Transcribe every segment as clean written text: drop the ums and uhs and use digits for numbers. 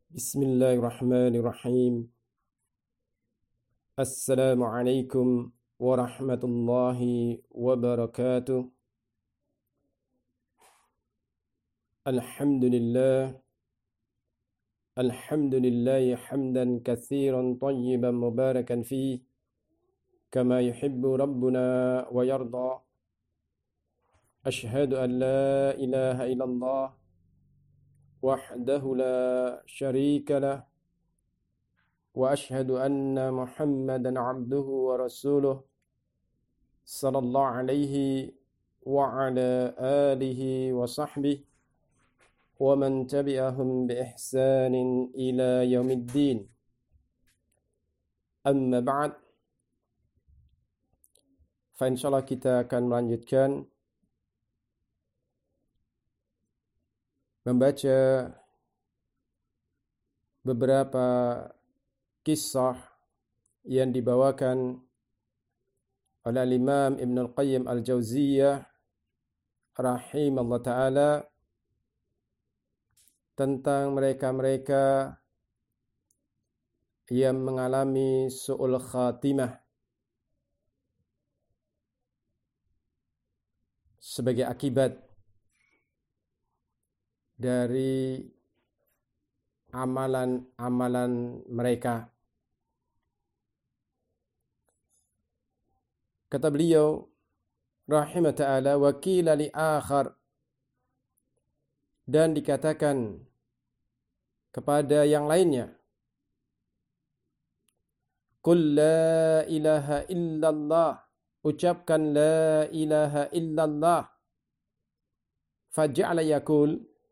Bismillahirrahmanirrahim. Assalamualaikum warahmatullahi wabarakatuh. Alhamdulillah. Alhamdulillahi hamdan katsiran tayyiban mubarakan fi kama yuhibbu rabbuna wa yarda. Ashhadu an la ilaha illallah wahdahu la syarika lah. وأشهد أن محمدا عبده ورسوله صلى الله عليه وعلى آله وصحبه ومن تبعهم بإحسان إلى يوم الدين. أما بعد, فإنشاءالlah kita akan melanjutkan membaca beberapa kisah yang dibawakan oleh Imam Ibn Al-Qayyim Al-Jauziyah rahimahullah ta'ala tentang mereka-mereka yang mengalami su'ul khatimah sebagai akibat dari amalan-amalan mereka. Kata beliau rahimah ta'ala, wa qila li akhar, dan dikatakan kepada yang lainnya, qul la ilaha illallah, ucapkan la ilaha illallah. Faja'ala yaqul,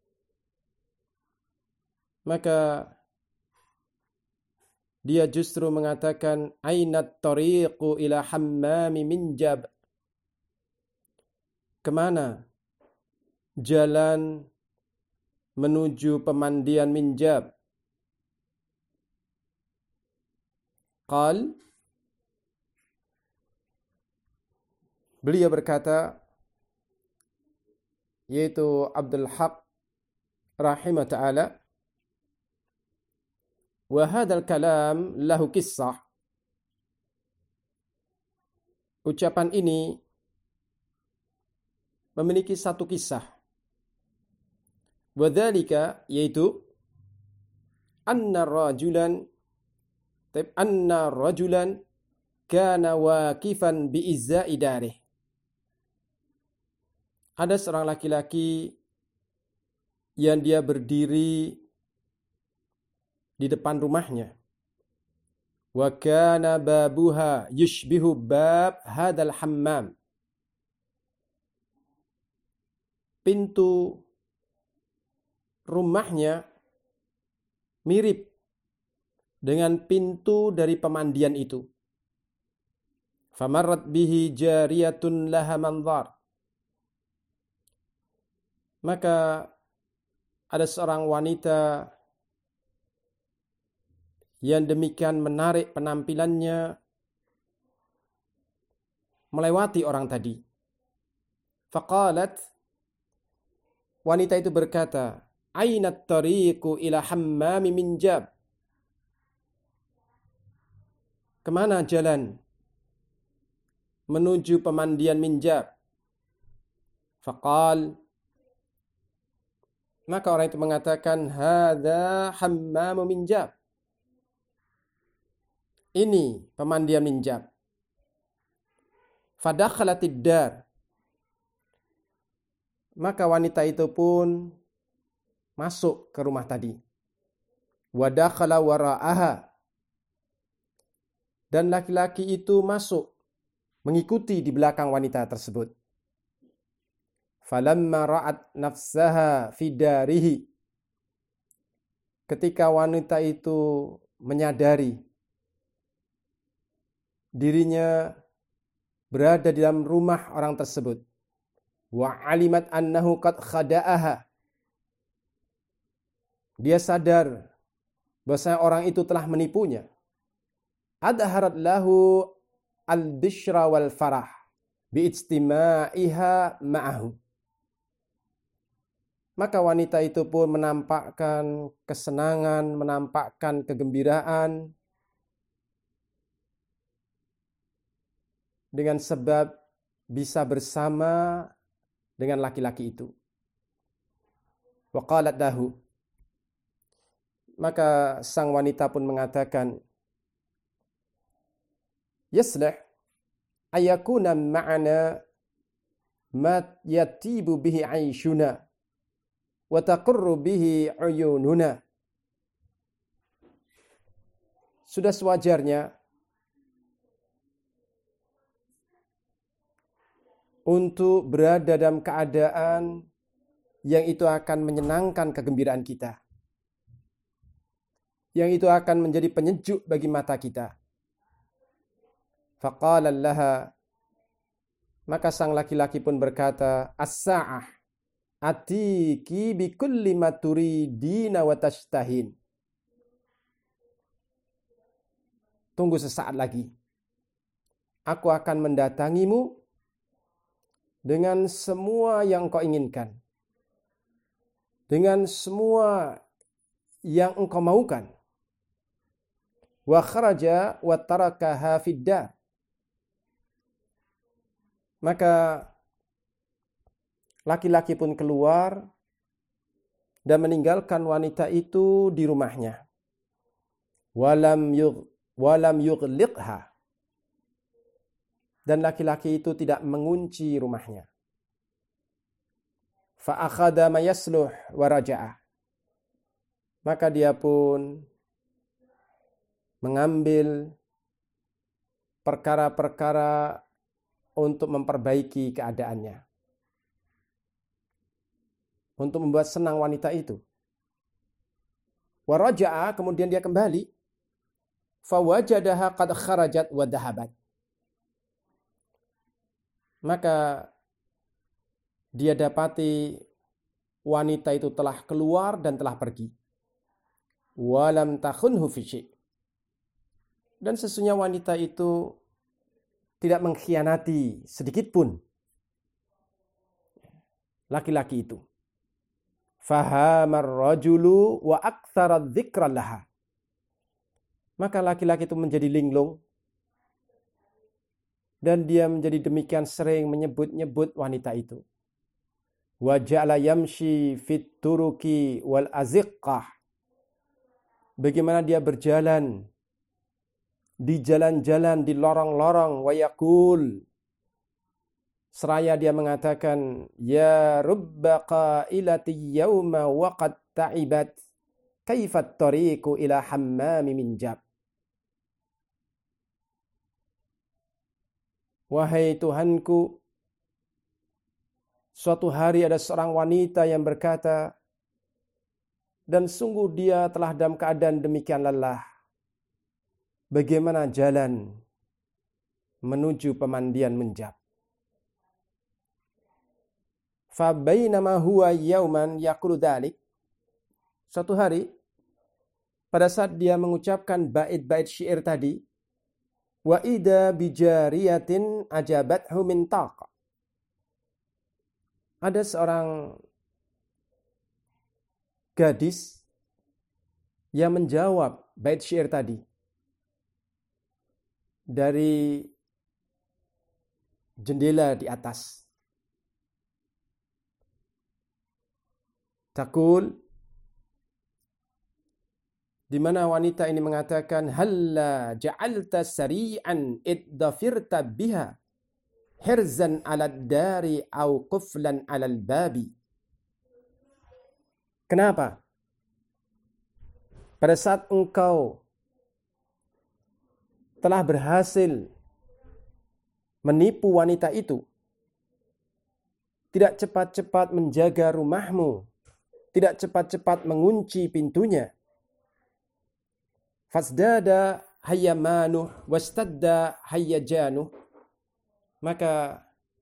maka dia justru mengatakan, ainat tariqu ila hammami minjab, kemana jalan menuju pemandian minjab? Qal, beliau berkata, yaitu Abdul Haq rahimah ta'ala, wa hadzal kalam lahu kisah, ucapan ini memiliki satu kisah. Wa dzalika, yaitu anna rajulan kana waqifan bi izza'i darih, ada seorang laki-laki yang dia berdiri di depan rumahnya. Wa kana babuha yushbihu bab hadzal hammam, pintu rumahnya mirip dengan pintu dari pemandian itu. Famarrat bihi jariyatun laha manzar, maka ada seorang wanita yang demikian menarik penampilannya melewati orang tadi. Faqalat, wanita itu berkata, ainat tariqu ila hammami minjab, kemana jalan menuju pemandian minjab? Faqal, maka orang itu mengatakan, hadza hammamu minjab, ini pemandian minjab. Fadakhalatid dar, maka wanita itu pun masuk ke rumah tadi. Wadakhala wara'aha, dan laki-laki itu masuk mengikuti di belakang wanita tersebut. Falamma ra'at nafsaha fi darihi, ketika wanita itu menyadari dirinya berada di dalam rumah orang tersebut, wa alimat annahu qad khada'aha, dia sadar bahwa orang itu telah menipunya. Adharat lahu al-bishra wal farah biijtima'iha ma'ahu, Maka wanita itu pun menampakkan kesenangan, menampakkan kegembiraan dengan sebab bisa bersama dengan laki-laki itu. Wa qalat lahu, maka sang wanita pun mengatakan, yaslih ayakuna ma'ana ma yatibu bihi aishuna wa taqurru bihi uyununa. Sudah sewajarnya untuk berada dalam keadaan yang itu akan menyenangkan kegembiraan kita, yang itu akan menjadi penyejuk bagi mata kita. Faqala laha, maka sang laki-laki pun berkata, as-sa'ah atiki bi kulli ma turidina wa tashtahin. Tunggu sesaat lagi, aku akan mendatangimu dengan semua yang kau inginkan, dengan semua yang engkau maukan. Wa kharaja wa tarakaha fid dar. Maka laki-laki pun keluar dan meninggalkan wanita itu di rumahnya. Walam yughliqha. Dan laki-laki itu tidak mengunci rumahnya. Fa akhadha ma yasluh wa raja'a. Maka dia pun mengambil perkara-perkara untuk memperbaiki keadaannya, untuk membuat senang wanita itu. Wa raja'a, kemudian dia kembali. Fa wajadaha qad kharajat wa dhahabat. Maka dia dapati wanita itu telah keluar dan telah pergi. Walam takhunhu fi syai'. Dan sesungguhnya wanita itu tidak mengkhianati sedikit pun laki-laki itu. Fahamar rajulu wa aktsara dzikra laha. Maka laki-laki itu menjadi linglung dan dia menjadi demikian sering menyebut-nyebut wanita itu. Wa ja'ala yamshi fit turuki wal aziqqah. Bagaimana dia berjalan di jalan-jalan, di lorong-lorong, wa yaqul, seraya dia mengatakan, ya rubba qailati yawma wa qad ta'ibat, kaifat tariqu ila hammami min jab. Wahai Tuhanku, suatu hari ada seorang wanita yang berkata, dan sungguh dia telah dalam keadaan demikian lelah. Bagaimana jalan menuju pemandian menjab? Fa bainama huwa yauman yaqulu dzalik. Suatu hari pada saat dia mengucapkan bait-bait syair tadi, wa ida bijariyatin ajabathu min taqa. Ada seorang gadis yang menjawab bait syair tadi dari jendela di atas. Taqul, di mana wanita ini mengatakan, halla ja'alta sari'an iddafirta biha hirzan 'ala dari au quflan 'ala babi. Kenapa? Pada saat engkau telah berhasil menipu wanita itu, tidak cepat-cepat menjaga rumahmu, tidak cepat-cepat mengunci pintunya, fasdada hayyamanuh wastadda hayyajanuh, maka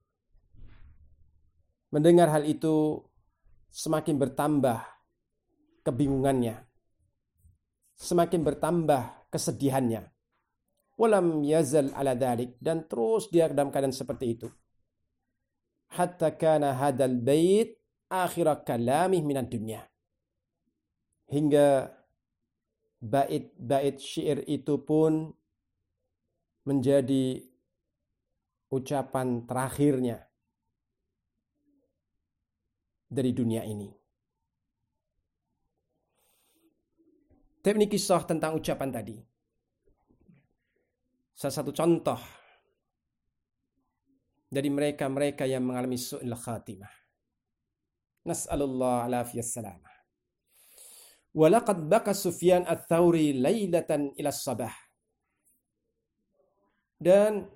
mendengar hal itu semakin bertambah kebingungannya, semakin bertambah kesedihannya. Walam yazal ala dhalik, dan terus dia dalam keadaan seperti itu. Hatta kana hadal bait akhir kalamih minad dunya. Hingga bait-bait syair itu pun menjadi ucapan terakhirnya dari dunia ini. Tapi ini kisah tentang ucapan tadi. Salah satu contoh dari mereka-mereka yang mengalami su'il khatimah. Nas'alullah alafiyas salamah. Walaqad baka Sufyan ats-Tsauri lailatan ila sabah. Dan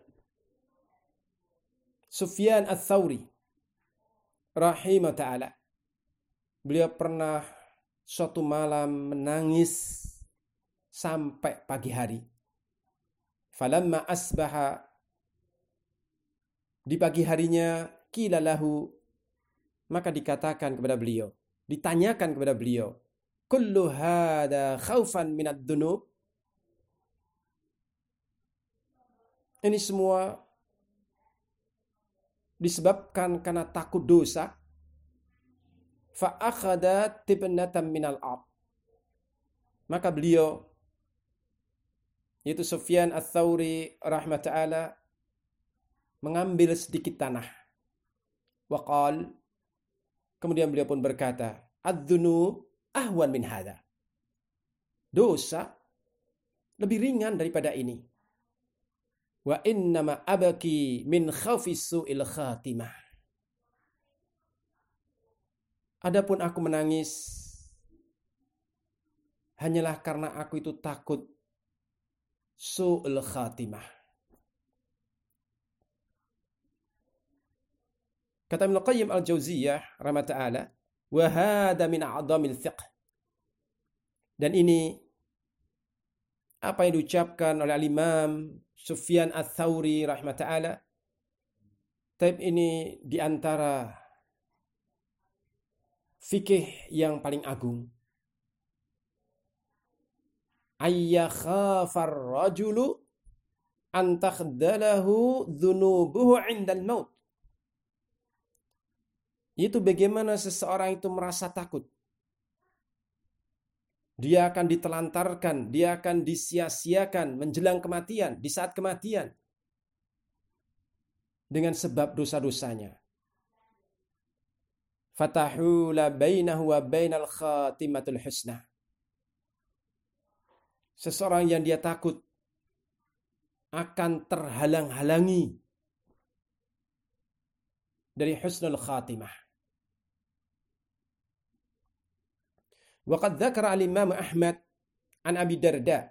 Sufyan ats-Tsauri rahimah ta'ala, beliau pernah suatu malam menangis sampai pagi hari. Falamma asbaha, di pagi harinya, qila lahu, maka dikatakan kepada beliau, ditanyakan kepada beliau, kullu hada khaufan minad dunub. Ini semua disebabkan karena takut dosa. Fa akhadha tibnatan minal ard. Maka beliau, yaitu Sufyan ats-Tsauri rahimah ta'ala, mengambil sedikit tanah. Wa qal, kemudian beliau pun berkata, ad-dzunub ahwan min hadha. Dosa lebih ringan daripada ini. Wa innama abaki min khawfi su'il khatimah. Adapun aku menangis hanyalah karena aku itu takut su'il khatimah. Kata Ibnu Qayyim al-Jauziyah rahimah ta'ala, wa hadha min a'dhamil fiqh. Dan ini apa yang diucapkan oleh Al-Imam Sufyan ats-Tsauri rahimah ta'ala, tapi ini di antara fikih yang paling agung. Ayyakhafar rajulu an takhdalahu dzunubuhu 'indal maut. Itu bagaimana seseorang itu merasa takut. Dia akan ditelantarkan, dia akan disia-siakan menjelang kematian, di saat kematian, dengan sebab dosa-dosanya. Fatahula bainahu wa bainal khatimatul husna. Seseorang yang dia takut akan terhalang-halangi dari husnul khatimah. Waqad dzakara al-Imam Ahmad an Abi Darda.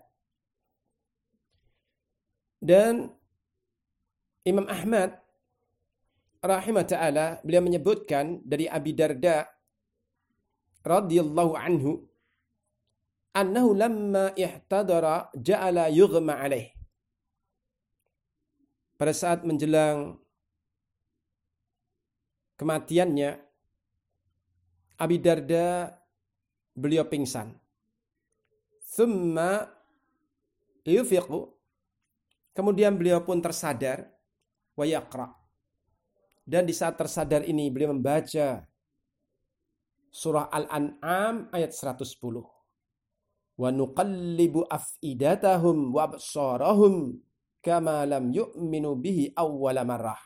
Dan Imam Ahmad rahimah ta'ala, beliau menyebutkan dari Abi Darda radhiyallahu anhu, annahu lamma ihtadara ja'ala yughma alaih. Pada saat menjelang kematiannya, Abi Darda beliau pingsan. Thumma yufiqu, kemudian beliau pun tersadar, wa yaqra. Dan di saat tersadar ini beliau membaca surah Al-An'am ayat 110. Wa nuqallibu af'idatahum wa absarahum kama lam yu'minu bihi awwala marrah.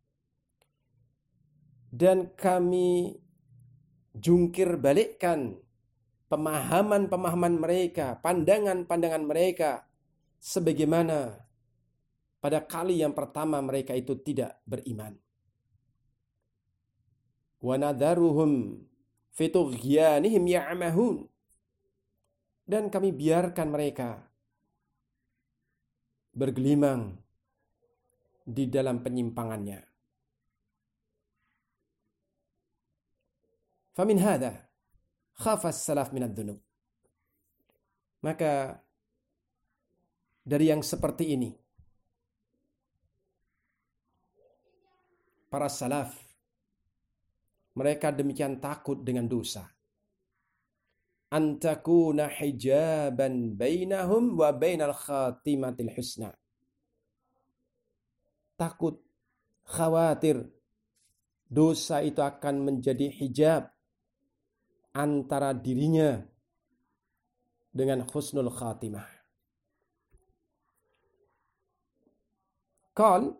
Dan kami jungkir balikkan pemahaman-pemahaman mereka, pandangan-pandangan mereka, sebagaimana pada kali yang pertama mereka itu tidak beriman. Wa nadharuhum fi tughyanihim ya'mahun. Dan kami biarkan mereka bergelimang di dalam penyimpangannya. Famin hadha khafas salaf minad dzunub. Maka dari yang seperti ini, para salaf, mereka demikian takut dengan dosa. Antakuna hijaban bainahum wa bainal khatimatil husna. Takut, khawatir, dosa itu akan menjadi hijab antara dirinya dengan husnul khatimah. Qal,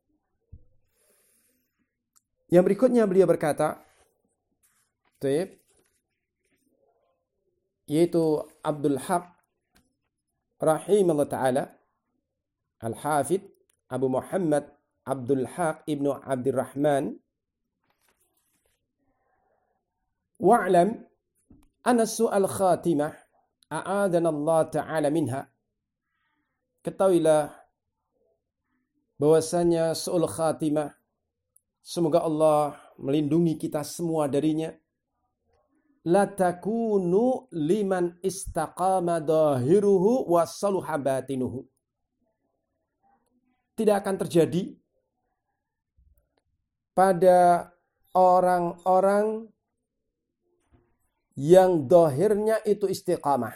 yang berikutnya beliau berkata, yaitu Abdul Haq rahimahullah ta'ala, Al-Hafidh Abu Muhammad Abdul Haq ibnu Abdurrahman, wa'lam anna su'al khatimah a'adana Allah ta'ala minha. Ketahuilah bahwasanya su'ul khatimah, semoga Allah melindungi kita semua darinya, la takunu liman istaqama dhahiruhu wa saluha batinuhu. Tidak akan terjadi pada orang-orang yang dohirnya itu istiqamah.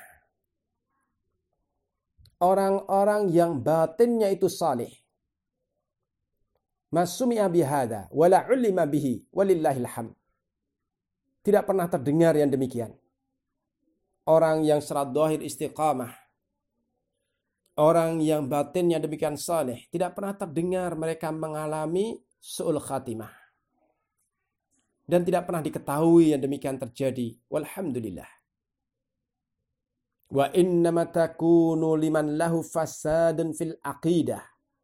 Orang-orang yang batinnya itu salih. Masumi'a bihada wala ulima bihi walillahil hamd. Tidak pernah terdengar yang demikian. Orang yang secara dohir istiqamah, orang yang batinnya demikian saleh, tidak pernah terdengar mereka mengalami su'ul khatimah. Dan tidak pernah diketahui yang demikian terjadi. Walhamdulillah. Wa innama takunu liman lahu fasadun fil aqidah.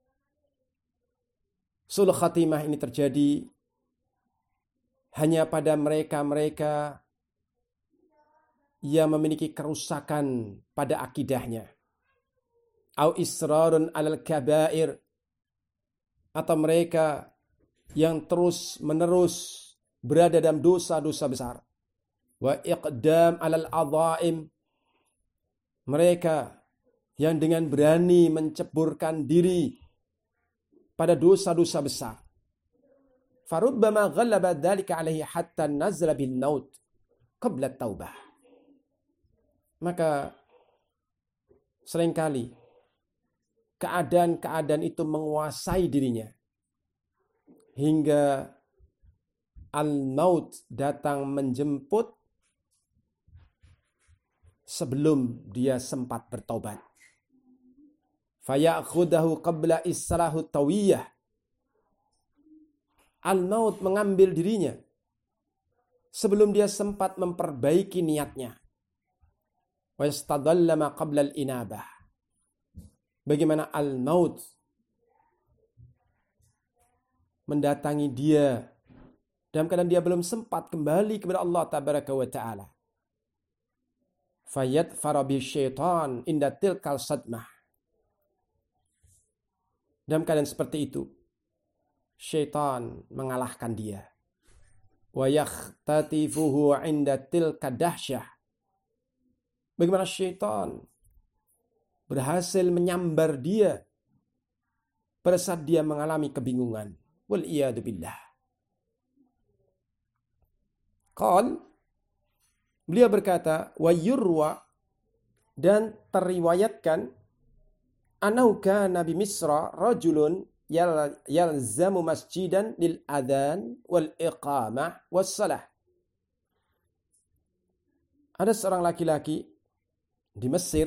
Su'ul khatimah ini terjadi hanya pada mereka-mereka yang memiliki kerusakan pada akidahnya. Au israrun alal kabair, atau mereka yang terus-menerus berada dalam dosa-dosa besar. Wa iqdam alal adhaim, mereka yang dengan berani menceburkan diri pada dosa-dosa besar. Farubbama ghallaba dzalika alaihi hatta nazla bil maut qabla taubah. Maka seringkali keadaan-keadaan itu menguasai dirinya hingga al-maut datang menjemput sebelum dia sempat bertaubat. Faya'khudahu qabla islahu tawiyah. Al-maut mengambil dirinya sebelum dia sempat memperbaiki niatnya. Wa yastadallama qabla al-inabah. Bagaimana al-maut mendatangi dia dalam keadaan dia belum sempat kembali kepada Allah tabaraka wa ta'ala. Fayadfara bi syaitan inda tilkal sadmah. Dalam keadaan seperti itu, syaitan mengalahkan dia. Wa yakhtatifuhu inda tilka dahsyah. Bagaimana syaitan berhasil menyambar dia pada saat dia mengalami kebingungan. Wal iyadu billah. Qal, beliau berkata, wa yurwa, dan teriwayatkan, annahu kana bi Misra rajulun yalzamu masjidan lil adhan wal iqamah was salah. Ada seorang laki-laki di Mesir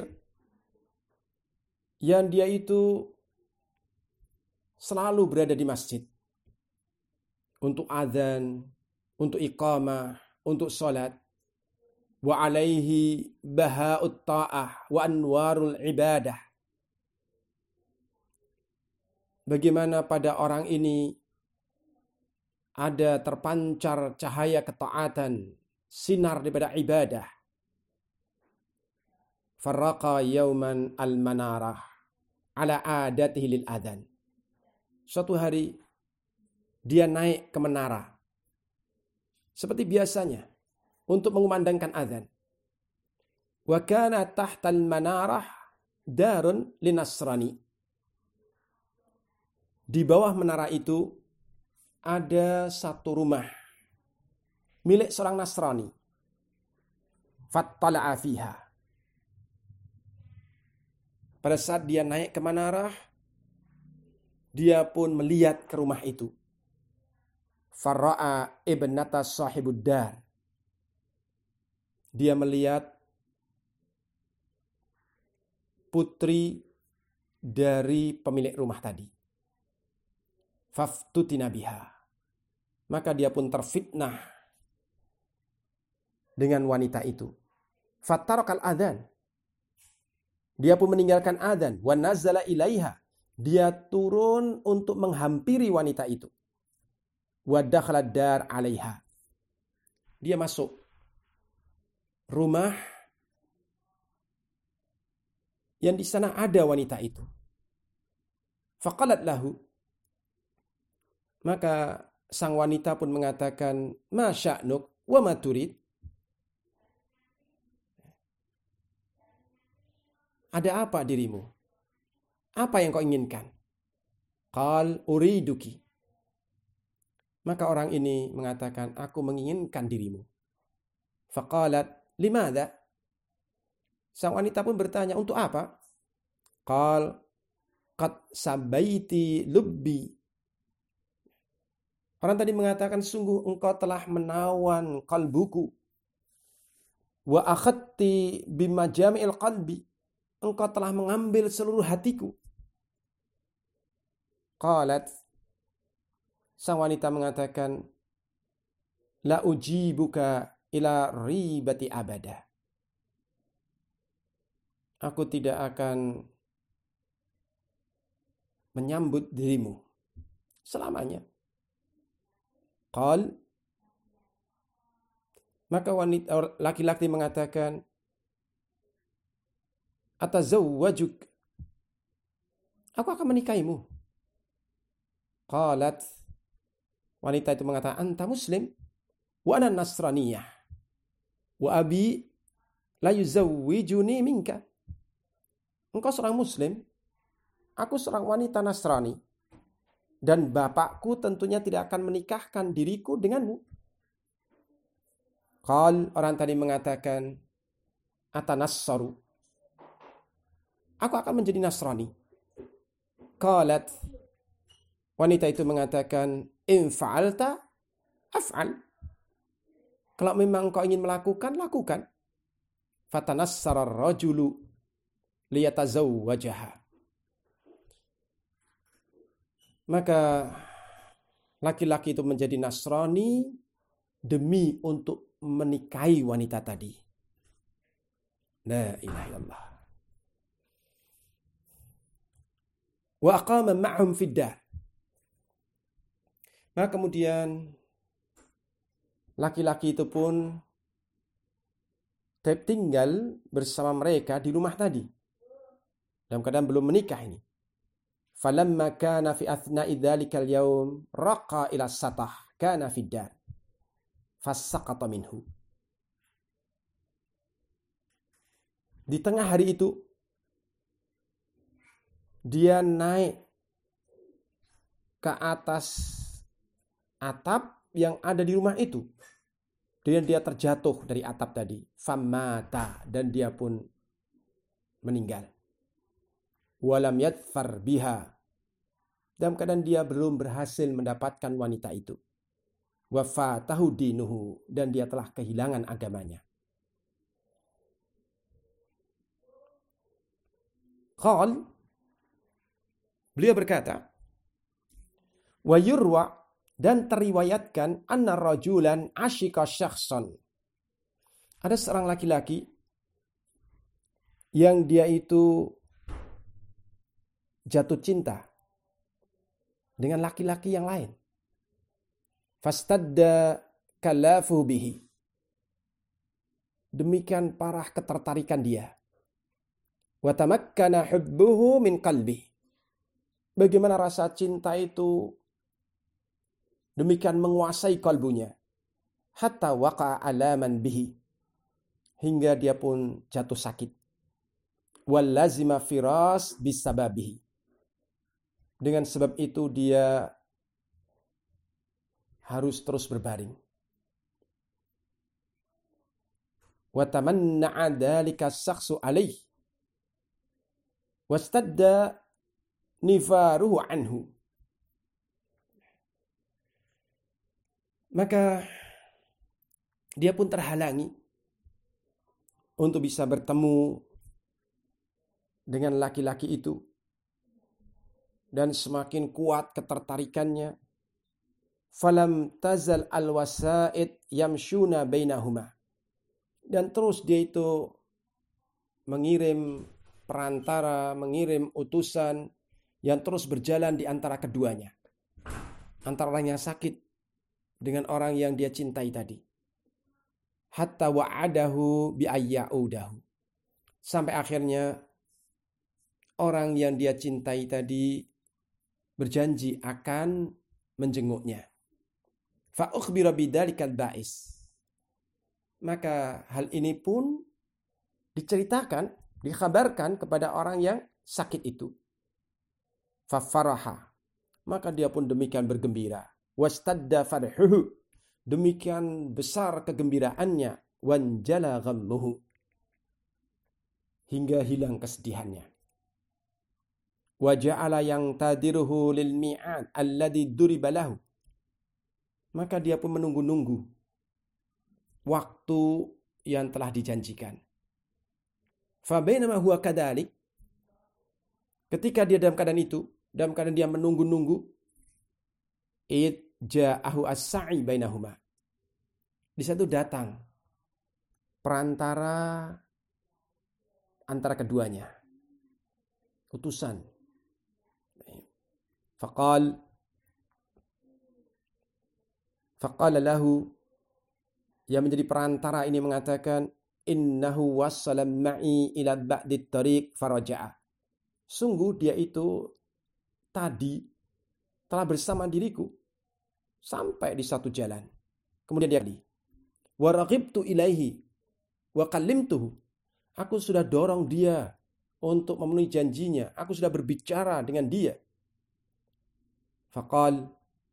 yang dia itu selalu berada di masjid untuk adzan, untuk iqamah, untuk salat. Wa alaihi baha'ut ta'ah wa anwarul ibadah. Bagaimana pada orang ini ada terpancar cahaya ketaatan, sinar daripada ibadah. Farraqa yauman al-manarah ala adatihi lil adhan. Suatu hari dia naik ke menara seperti biasanya untuk mengumandangkan azan. Wa kana tahtal manarah darun linasrani. Di bawah menara itu ada satu rumah milik seorang Nasrani. Fattala'a fiha. Pada saat dia naik ke menara, dia pun melihat ke rumah itu. Fara'a ibnata sahibud dar. Dia melihat putri dari pemilik rumah tadi. Faftutina biha. Maka dia pun terfitnah dengan wanita itu. Fattarakal adzan. Dia pun meninggalkan adzan. Wa nazala ilaiha. Dia turun untuk menghampiri wanita itu. Wa dakhala dar 'alaiha. Dia masuk rumah yang di sana ada wanita itu. Faqalat lahu. Maka sang wanita pun mengatakan, "Ma sya'nuk wa ma turid?" Ada apa dirimu? Apa yang kau inginkan? Qal uriduki. Maka orang ini mengatakan, aku menginginkan dirimu. Faqalat, limadha? Sang wanita pun bertanya, untuk apa? Qal, qad sabaiti lubbi. Orang tadi mengatakan, sungguh engkau telah menawan kalbuku. Wa akhadti bimajami'il qalbi. Engkau telah mengambil seluruh hatiku. Qalat, sang wanita mengatakan, la ujibuka ila ribati abada. Aku tidak akan menyambut dirimu selamanya. Qal, maka wanita laki-laki mengatakan, atazawwajuk, aku akan menikahimu. Qalat, wanita itu mengatakan, anta muslim wa ana nasraniyah wa abi la yuzawwijuni minka. Engkau seorang muslim, aku seorang wanita Nasrani, dan bapakku tentunya tidak akan menikahkan diriku denganmu. Qal, orang tadi mengatakan, atanassaru, aku akan menjadi Nasrani. Qalat, wanita itu mengatakan, in fa'alta af'al. Kalau memang kau ingin melakukan, lakukan. Fatanassara ar-rajulu liyatazawwajaha. Maka laki-laki itu menjadi Nasrani demi untuk menikahi wanita tadi. La ilaha illallah. Wa aqama ma'hum fid dar. Nah kemudian laki-laki itu pun tinggal bersama mereka di rumah tadi. Dalam keadaan belum menikah ini. Falamma kana fi athna'i dzalikal yaum raqa ila satah kana fid dar. Fasaqata minhu. Di tengah hari itu dia naik ke atas atap yang ada di rumah itu. Dan dia terjatuh dari atap tadi. Famata, dan dia pun meninggal. Walam yadfar biha, dalam keadaan dia belum berhasil mendapatkan wanita itu. Wafatahu dinuhu, dan dia telah kehilangan agamanya. Qal, beliau berkata, wa yurwa, dan teriwayatkan, anna rajulan asyika syakhsan. Ada seorang laki-laki yang dia itu jatuh cinta dengan laki-laki yang lain. Fastadda kalafu bihi. Demikian parah ketertarikan dia. Wa tamakkana hubbuhu min qalbi. Bagaimana rasa cinta itu demikian menguasai kalbunya. Hatta waqa'a alaman bihi. Hingga dia pun jatuh sakit. Wal lazima firas bisababihi. Dengan sebab itu dia harus terus berbaring. Wa tamanna'a dzalika as-shakhsu alayhi. Wastadda nifaruhu anhu. Maka dia pun terhalangi untuk bisa bertemu dengan laki-laki itu. Dan semakin kuat ketertarikannya. Falam tazal al-wasa'id yamshuna bainahuma. Dan terus dia itu mengirim perantara, mengirim utusan yang terus berjalan di antara keduanya. Antara orang yang sakit dengan orang yang dia cintai tadi. Hatta wa'adahu bi'ayya'udahu. Sampai akhirnya orang yang dia cintai tadi berjanji akan menjenguknya. Fa'ukhbira bidzalikal ba'is. Maka hal ini pun diceritakan, dikabarkan kepada orang yang sakit itu. Fafaraha. Maka dia pun demikian bergembira. Wastadda farhuhu. Demikian besar kegembiraannya. Wanjala ghammuhu. Hingga hilang kesedihannya. Waja'ala yang tadiruhu lil mi'ad alladhi duriba lahu. Maka dia pun menunggu-nunggu waktu yang telah dijanjikan. Fabainama huwa kadzalik, ketika dia dalam keadaan itu, dalam keadaan dia menunggu-nunggu, ja'ahu as-sa'i bainahuma. Di situ datang perantara antara keduanya. Utusan. Faqala lahu, yang menjadi perantara ini mengatakan, innahu wassalam ma'i ila ba'dit tariq faraja'a. Sungguh dia itu tadi telah bersama diriku sampai di satu jalan. Kemudian dia wa raqibtu ilaihi wa kallimtuhu. Aku sudah dorong dia untuk memenuhi janjinya. Aku sudah berbicara dengan dia. Faqal,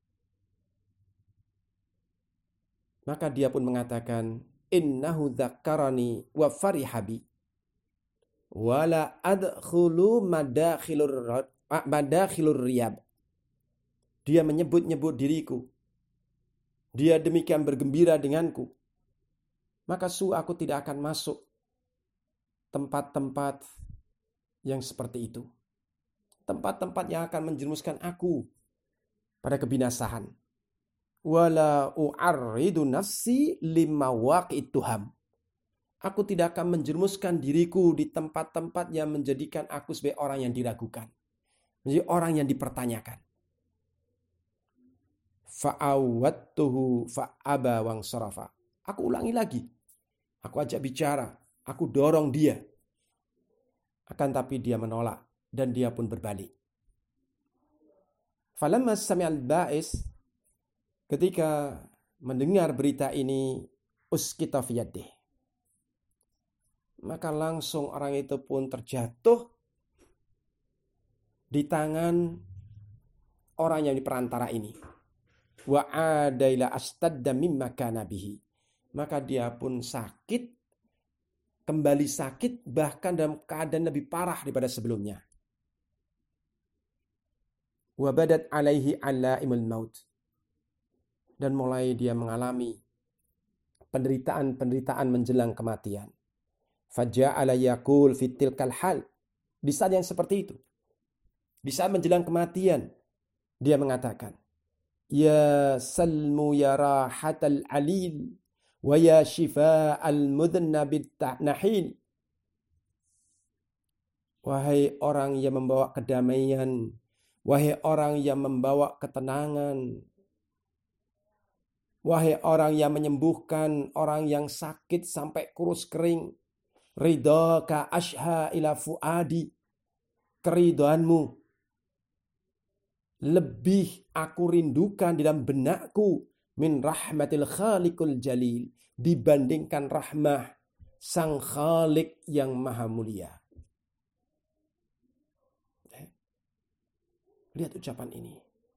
maka dia pun mengatakan, innahu dzakkarani wa farihabi wala adkhulu madakhilur riyab. Dia menyebut-nyebut diriku. Dia demikian bergembira denganku. Maka aku tidak akan masuk tempat-tempat yang seperti itu. Tempat-tempat yang akan menjerumuskan aku pada kebinasaan. Wala u'arridu nafsi lima waqi'it tuham. Aku tidak akan menjerumuskan diriku di tempat-tempat yang menjadikan aku sebagai orang yang diragukan. Menjadi orang yang dipertanyakan. Fa'awattuhu fa'aba wang sarafa. Aku ulangi lagi. Aku ajak bicara. Aku dorong dia. Akan tapi dia menolak. Dan dia pun berbalik. Falamma sami'al ba'is. Ketika mendengar berita ini, uskita fi yadihi. Maka langsung orang itu pun terjatuh di tangan orang yang di perantara ini. Wa adaila astadda mimma kana bihi. Maka dia pun sakit, kembali sakit, bahkan dalam keadaan lebih parah daripada sebelumnya. Wa badat alaihi alaimul maut. Dan mulai dia mengalami penderitaan-penderitaan menjelang kematian. Faja'ala yaqul fi tilkal hal. Di saat yang seperti itu, di saat menjelang kematian, dia mengatakan, ya salmu ya rahatal alil wa ya shifa'al mudhnabit nahil. Wahai orang yang membawa kedamaian, wahai orang yang membawa ketenangan, wahai orang yang menyembuhkan orang yang sakit sampai kurus kering, ridhaka ashha ila fuadi. Keridoanmu lebih aku rindukan di dalam benakku min rahmatil khaliqul jalil, dibandingkan rahmah sang khalik yang maha mulia. Lihat ucapan ini.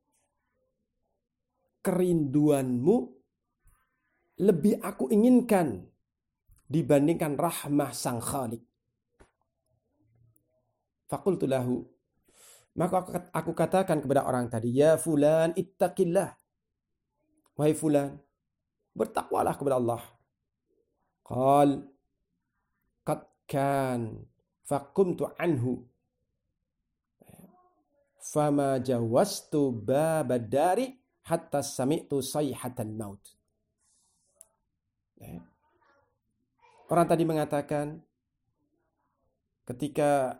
Kerinduanmu lebih aku inginkan dibandingkan rahmah sang khalik. Faqultu lahu, maka aku katakan kepada orang tadi, ya fulan ittaqillah. Wahai fulan, bertakwalah kepada Allah. Qal qad kan faqumtu anhu fama jawaztu babad dari hatta sami'tu sayhatan maut. Orang tadi mengatakan ketika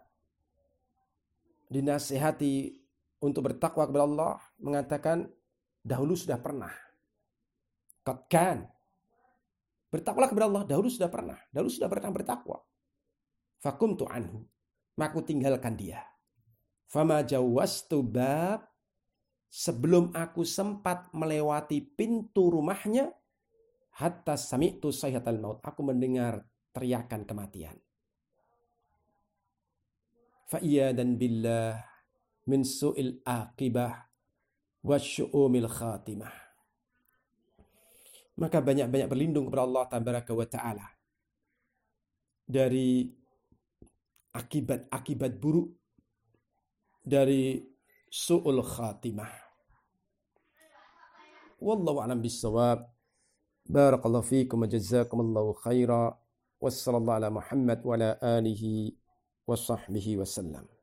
dinasihati untuk bertakwa kepada Allah, mengatakan dahulu sudah pernah. Qad kan. Bertakwalah kepada Allah, dahulu sudah pernah bertakwa. Faqumtu anhu. Maka aku tinggalkan dia. Fama jawaztu bab, sebelum aku sempat melewati pintu rumahnya, hatta sami'tu sayhatal maut, aku mendengar teriakan kematian. Fa iyadan billah min su'il aqibah wa syu'umil khatimah. Maka banyak-banyak berlindung kepada Allah tabaraka wa ta'ala dari akibat-akibat buruk, dari su'ul khatimah. Wallahu a'lam bissawab. Barakallahu fiikum wa jazakumullahu khaira. Wassallallahu ala Muhammad wa ala alihi wa sahbihi wasallam.